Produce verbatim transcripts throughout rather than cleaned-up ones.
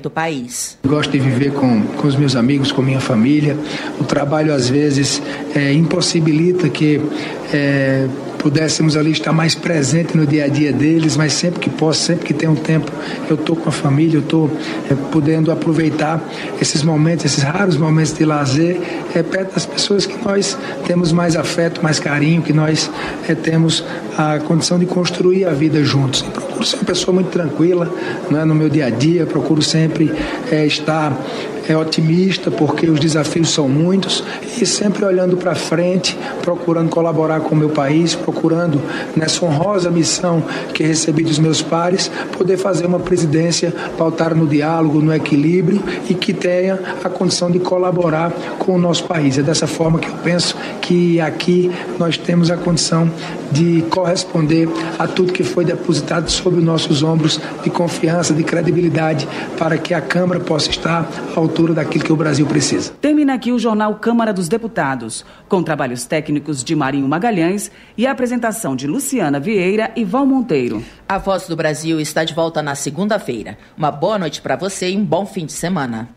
do país. Eu gosto de viver com, com os meus amigos, com minha família. O trabalho, às vezes, é, impossibilita que é, pudéssemos ali estar mais presente no dia a dia deles, mas sempre que posso, sempre que tenho tempo, eu estou com a família, eu estou é, podendo aproveitar esses momentos, esses raros momentos de lazer, é, perto das pessoas que nós temos mais afeto, mais carinho, que nós é, temos a condição de construir a vida juntos. Eu procuro ser uma pessoa muito tranquila, né, no meu dia a dia, procuro sempre é, estar é, otimista, porque os desafios são muitos, e sempre olhando para frente, procurando colaborar com o meu país, procurando, nessa honrosa missão que recebi dos meus pares, poder fazer uma presidência pautada no diálogo, no equilíbrio, e que tenha a condição de colaborar com o nosso país. É dessa forma que eu penso que aqui nós temos a condição de corresponder a tudo que foi depositado sobre os nossos ombros, de confiança, de credibilidade, para que a Câmara possa estar à altura daquilo que o Brasil precisa. Termina aqui o Jornal Câmara dos Deputados, com trabalhos técnicos de Marinho Magalhães e a apresentação de Luciana Vieira e Val Monteiro. A Voz do Brasil está de volta na segunda-feira. Uma boa noite para você e um bom fim de semana.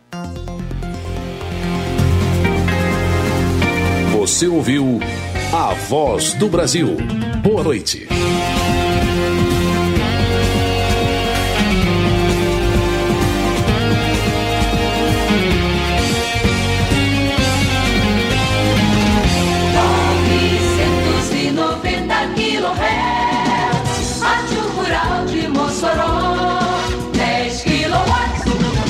Você ouviu A Voz do Brasil. Boa noite. novecentos e noventa quilohertz, Rádio Rural de Mossoró, dez quilowatts.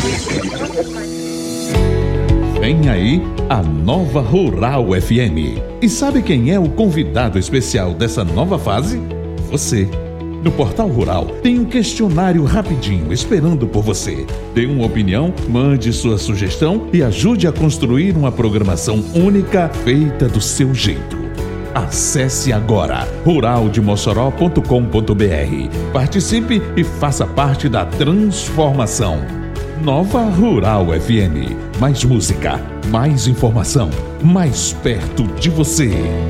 Vem aí a nova Rural F M. E sabe quem é o convidado especial dessa nova fase? Você. No Portal Rural tem um questionário rapidinho esperando por você. Dê uma opinião, mande sua sugestão e ajude a construir uma programação única feita do seu jeito. Acesse agora rural de mossoró ponto com ponto b r. Participe e faça parte da transformação. Nova Rural F M. Mais música, mais informação, mais perto de você.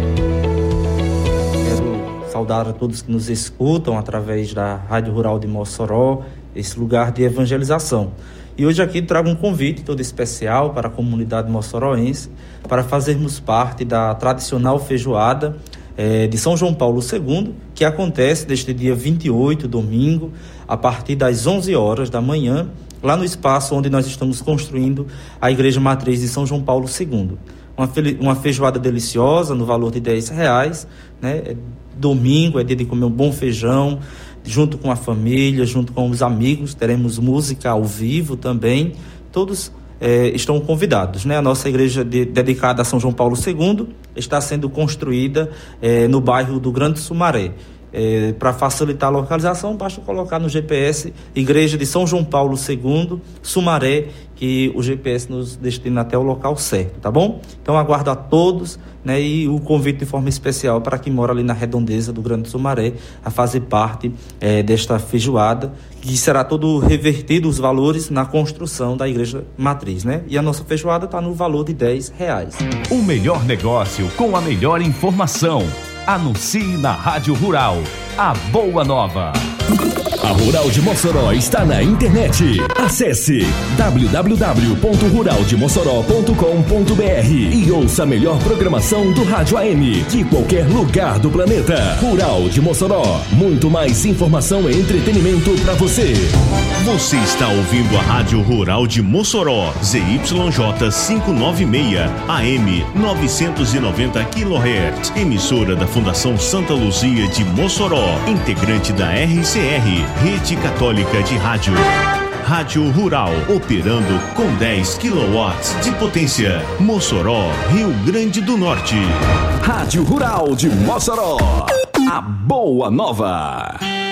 Quero saudar a todos que nos escutam através da Rádio Rural de Mossoró, esse lugar de evangelização. E hoje aqui trago um convite todo especial para a comunidade mossoroense para fazermos parte da tradicional feijoada eh, de São João Paulo segundo, que acontece deste dia vinte e oito, domingo, a partir das onze horas da manhã, lá no espaço onde nós estamos construindo a Igreja Matriz de São João Paulo segundo. Uma, fe- uma feijoada deliciosa, no valor de dez reais, né? É domingo, é dia de comer um bom feijão, junto com a família, junto com os amigos, teremos música ao vivo também, todos é, estão convidados, né? A nossa igreja de, dedicada a São João Paulo segundo está sendo construída é, no bairro do Grande Sumaré. É, para facilitar a localização, basta colocar no G P S Igreja de São João Paulo segundo, Sumaré, que o G P S nos destina até o local certo, tá bom? Então aguardo a todos, né, e o convite de forma especial para quem mora ali na redondeza do Grande Sumaré a fazer parte é, desta feijoada, que será todo revertido os valores na construção da Igreja Matriz, né? E a nossa feijoada está no valor de dez reais. O melhor negócio com a melhor informação. Anuncie na Rádio Rural, a boa nova. A Rural de Mossoró está na internet. Acesse w w w ponto rural de mossoró ponto com ponto b r e ouça a melhor programação do Rádio A M de qualquer lugar do planeta. Rural de Mossoró, muito mais informação e entretenimento para você. Você está ouvindo a Rádio Rural de Mossoró, Z Y J quinhentos e noventa e seis, A M novecentos e noventa quilohertz, emissora da Fundação Santa Luzia de Mossoró, integrante da R C R, Rede Católica de Rádio. Rádio Rural, operando com dez quilowatts de potência. Mossoró, Rio Grande do Norte. Rádio Rural de Mossoró, a boa nova.